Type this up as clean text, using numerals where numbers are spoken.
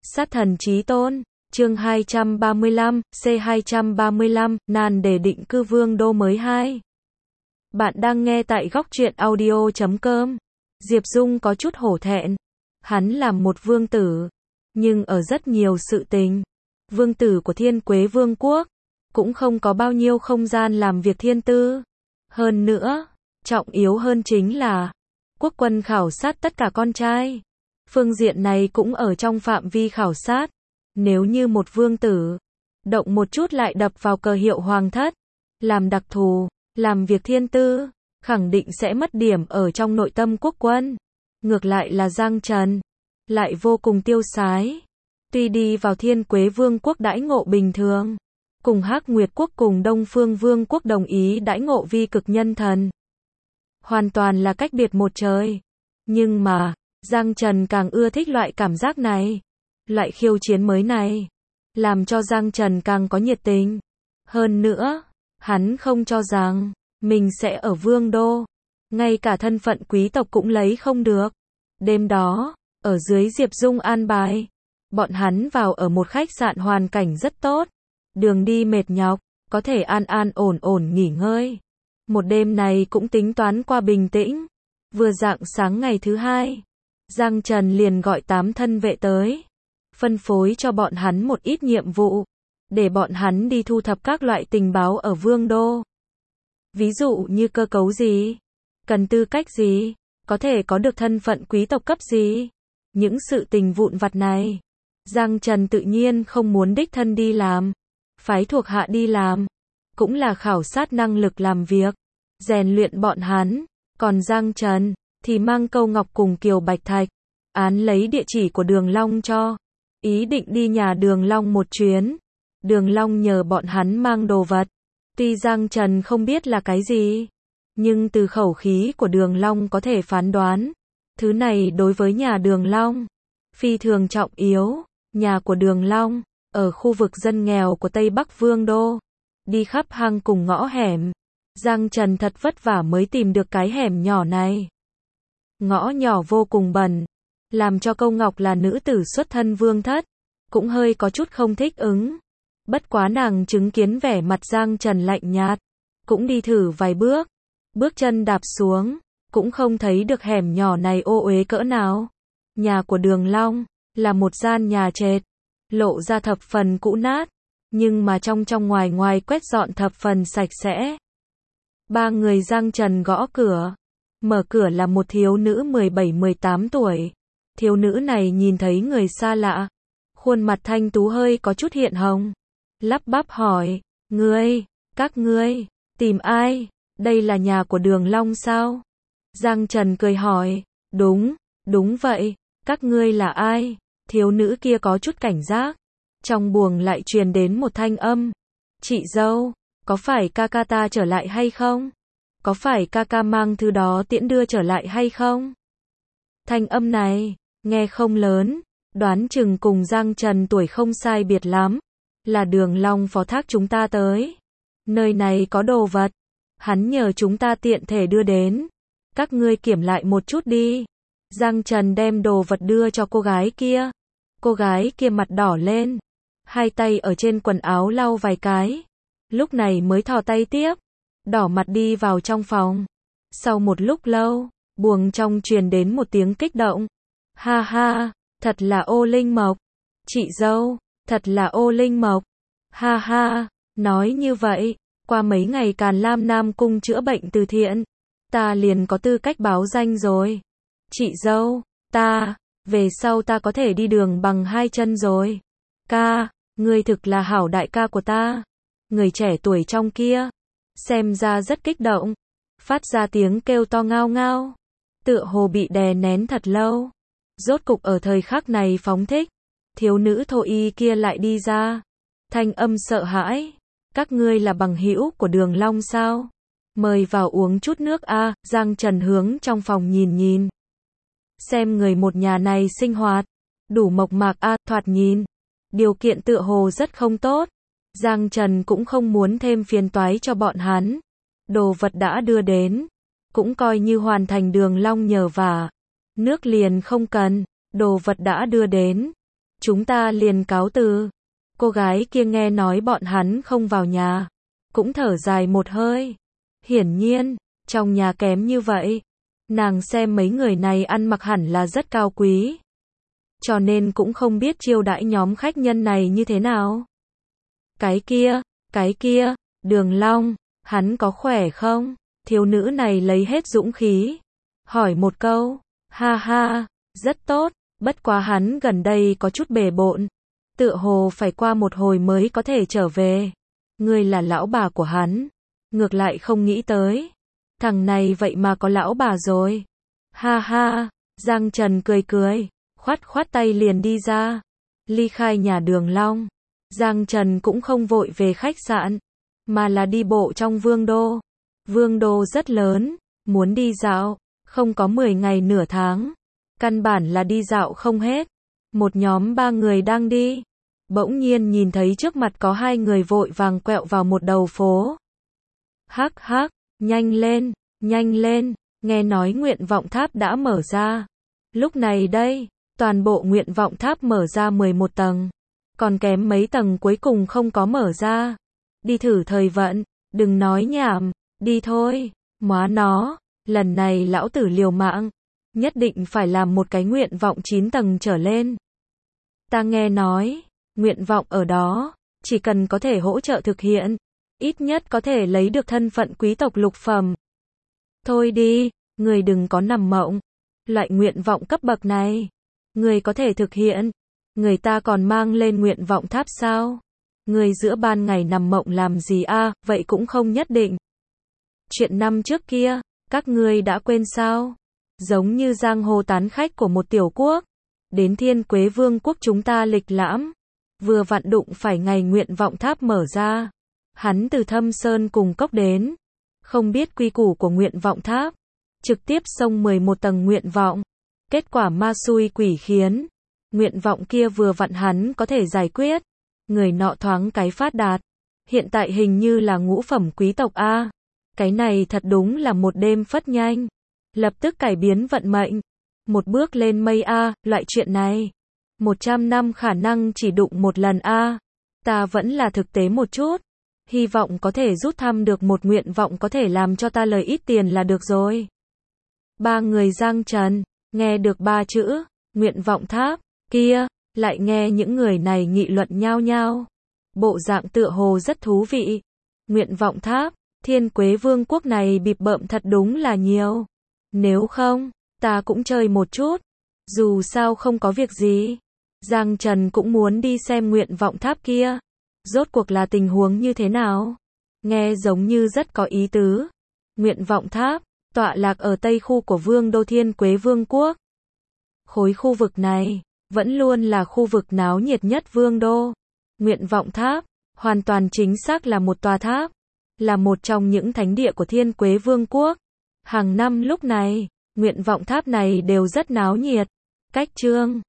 Sát thần chí tôn, chương 235, C235, nan đề định cư vương đô mới 2. Bạn đang nghe tại góc truyện audio.com. Diệp Dung có chút hổ thẹn. Hắn là một vương tử, nhưng ở rất nhiều sự tình, vương tử của Thiên Quế Vương quốc, cũng không có bao nhiêu không gian làm việc thiên tư. Hơn nữa, trọng yếu hơn chính là, quốc quân khảo sát tất cả con trai. Phương diện này cũng ở trong phạm vi khảo sát. Nếu như một vương tử, động một chút lại đập vào cờ hiệu hoàng thất, làm đặc thù, làm việc thiên tư, khẳng định sẽ mất điểm ở trong nội tâm quốc quân. Ngược lại là Giang Trần, lại vô cùng tiêu sái. Tuy đi vào Thiên Quế Vương quốc đãi ngộ bình thường, cùng Hắc Nguyệt quốc cùng Đông Phương Vương quốc đồng ý đãi ngộ vi cực nhân thần. Hoàn toàn là cách biệt một trời. Nhưng mà, Giang Trần càng ưa thích loại cảm giác này. Loại khiêu chiến mới này, làm cho Giang Trần càng có nhiệt tình. Hơn nữa, hắn không cho rằng, mình sẽ ở vương đô. Ngay cả thân phận quý tộc cũng lấy không được. Đêm đó, ở dưới Diệp Dung an bài, bọn hắn vào ở một khách sạn hoàn cảnh rất tốt. Đường đi mệt nhọc, có thể an an ổn ổn nghỉ ngơi. Một đêm này cũng tính toán qua bình tĩnh. Vừa rạng sáng ngày thứ hai, Giang Trần liền gọi 8 thân vệ tới, phân phối cho bọn hắn một ít nhiệm vụ, để bọn hắn đi thu thập các loại tình báo ở vương đô. Ví dụ như cơ cấu gì, cần tư cách gì, có thể có được thân phận quý tộc cấp gì. Những sự tình vụn vặt này, Giang Trần tự nhiên không muốn đích thân đi làm, phái thuộc hạ đi làm, cũng là khảo sát năng lực làm việc, rèn luyện bọn hắn. Còn Giang Trần, thì mang Câu Ngọc cùng Kiều Bạch Thạch, án lấy địa chỉ của Đường Long cho, ý định đi nhà Đường Long một chuyến. Đường Long nhờ bọn hắn mang đồ vật, tuy Giang Trần không biết là cái gì, nhưng từ khẩu khí của Đường Long có thể phán đoán, thứ này đối với nhà Đường Long, phi thường trọng yếu. Nhà của Đường Long, ở khu vực dân nghèo của Tây Bắc Vương đô, đi khắp hang cùng ngõ hẻm. Giang Trần thật vất vả mới tìm được cái hẻm nhỏ này. Ngõ nhỏ vô cùng bẩn, làm cho Câu Ngọc là nữ tử xuất thân vương thất, cũng hơi có chút không thích ứng. Bất quá nàng chứng kiến vẻ mặt Giang Trần lạnh nhạt, cũng đi thử vài bước, bước chân đạp xuống, cũng không thấy được hẻm nhỏ này ô uế cỡ nào. Nhà của Đường Long, là một gian nhà trệt, lộ ra thập phần cũ nát, nhưng mà trong ngoài ngoài quét dọn thập phần sạch sẽ. 3 người Giang Trần gõ cửa. Mở cửa là một thiếu nữ 17-18 tuổi. Thiếu nữ này nhìn thấy người xa lạ, khuôn mặt thanh tú hơi có chút hiện hồng, lắp bắp hỏi, các ngươi, tìm ai? Đây là nhà của Đường Long sao? Giang Trần cười hỏi, đúng vậy, các ngươi là ai? Thiếu nữ kia có chút cảnh giác. Trong buồng lại truyền đến một thanh âm, chị dâu, có phải ca ca ta trở lại hay không? Có phải ca ca mang thứ đó tiễn đưa trở lại hay không? Thanh âm này, nghe không lớn, đoán chừng cùng Giang Trần tuổi không sai biệt lắm. Là Đường Long phó thác chúng ta tới. Nơi này có đồ vật, hắn nhờ chúng ta tiện thể đưa đến. Các ngươi kiểm lại một chút đi. Giang Trần đem đồ vật đưa cho cô gái kia. Cô gái kia mặt đỏ lên, hai tay ở trên quần áo lau vài cái, lúc này mới thò tay tiếp, đỏ mặt đi vào trong phòng. Sau một lúc lâu, buồng trong truyền đến một tiếng kích động. Ha ha, thật là ô linh mộc. Chị dâu, thật là ô linh mộc. Ha ha, nói như vậy, qua mấy ngày Càn Lam Nam cung chữa bệnh từ thiện, ta liền có tư cách báo danh rồi. Chị dâu, về sau ta có thể đi đường bằng 2 chân rồi. Ca, ngươi thực là hảo đại ca của ta. Người trẻ tuổi trong kia, xem ra rất kích động, phát ra tiếng kêu to ngao ngao, tựa hồ bị đè nén thật lâu. Rốt cục ở thời khắc này phóng thích, thiếu nữ thô y kia lại đi ra, thanh âm sợ hãi, các ngươi là bằng hữu của Đường Long sao? Mời vào uống chút nước a. Giang Trần hướng trong phòng nhìn. Xem người một nhà này sinh hoạt, đủ mộc mạc a, thoạt nhìn, điều kiện tựa hồ rất không tốt. Giang Trần cũng không muốn thêm phiền toái cho bọn hắn. Đồ vật đã đưa đến, cũng coi như hoàn thành Đường Long nhờ vả. Nước liền không cần, đồ vật đã đưa đến, chúng ta liền cáo từ. Cô gái kia nghe nói bọn hắn không vào nhà, cũng thở dài một hơi. Hiển nhiên, trong nhà kém như vậy, nàng xem mấy người này ăn mặc hẳn là rất cao quý, cho nên cũng không biết chiêu đãi nhóm khách nhân này như thế nào. Cái kia, Đường Long, hắn có khỏe không? Thiếu nữ này lấy hết dũng khí, hỏi một câu. Ha ha, rất tốt, bất quá hắn gần đây có chút bề bộn, tựa hồ phải qua một hồi mới có thể trở về. Ngươi là lão bà của hắn, ngược lại không nghĩ tới, thằng này vậy mà có lão bà rồi. Ha ha, Giang Trần cười cười, khoát khoát tay liền đi ra, ly khai nhà Đường Long. Giang Trần cũng không vội về khách sạn, mà là đi bộ trong vương đô. Vương đô rất lớn, muốn đi dạo, không có 10 ngày nửa tháng, căn bản là đi dạo không hết. Một nhóm 3 người đang đi, bỗng nhiên nhìn thấy trước mặt có 2 người vội vàng quẹo vào một đầu phố. Hắc hắc, nhanh lên, nghe nói nguyện vọng tháp đã mở ra. Lúc này đây, toàn bộ nguyện vọng tháp mở ra 11 tầng, còn kém mấy tầng cuối cùng không có mở ra. Đi thử thời vận, đừng nói nhảm, đi thôi. Móa nó, lần này lão tử liều mạng, nhất định phải làm một cái nguyện vọng 9 tầng trở lên. Ta nghe nói, nguyện vọng ở đó, chỉ cần có thể hỗ trợ thực hiện, ít nhất có thể lấy được thân phận quý tộc lục phẩm. Thôi đi, người đừng có nằm mộng. Loại nguyện vọng cấp bậc này, người có thể thực hiện, người ta còn mang lên nguyện vọng tháp sao? Người giữa ban ngày nằm mộng làm gì a? Vậy cũng không nhất định. Chuyện năm trước kia, các ngươi đã quên sao? Giống như giang hồ tán khách của một tiểu quốc, đến Thiên Quế Vương quốc chúng ta lịch lãm, vừa vặn đụng phải ngày nguyện vọng tháp mở ra. Hắn từ Thâm Sơn cùng cốc đến, không biết quy củ của nguyện vọng tháp, trực tiếp xông 11 tầng nguyện vọng. Kết quả ma xui quỷ khiến, nguyện vọng kia vừa vặn hắn có thể giải quyết. Người nọ thoáng cái phát đạt, hiện tại hình như là ngũ phẩm quý tộc a. Cái này thật đúng là một đêm phất nhanh, lập tức cải biến vận mệnh, một bước lên mây a. Loại chuyện này 100 năm khả năng chỉ đụng một lần a. Ta vẫn là thực tế một chút, hy vọng có thể rút thăm được một nguyện vọng có thể làm cho ta lời ít tiền là được rồi. 3 người Giang Trần nghe được 3 chữ nguyện vọng tháp kia, lại nghe những người này nghị luận nhao nhao, bộ dạng tựa hồ rất thú vị. Nguyện vọng tháp, Thiên Quế Vương quốc này bịp bợm thật đúng là nhiều. Nếu không, ta cũng chơi một chút, dù sao không có việc gì. Giang Trần cũng muốn đi xem nguyện vọng tháp kia, rốt cuộc là tình huống như thế nào. Nghe giống như rất có ý tứ. Nguyện vọng tháp tọa lạc ở tây khu của vương đô Thiên Quế Vương quốc. Khối khu vực này vẫn luôn là khu vực náo nhiệt nhất vương đô. Nguyện vọng tháp hoàn toàn chính xác là một tòa tháp, là một trong những thánh địa của Thiên Quế Vương quốc. Hàng năm lúc này, nguyện vọng tháp này đều rất náo nhiệt. Cách chương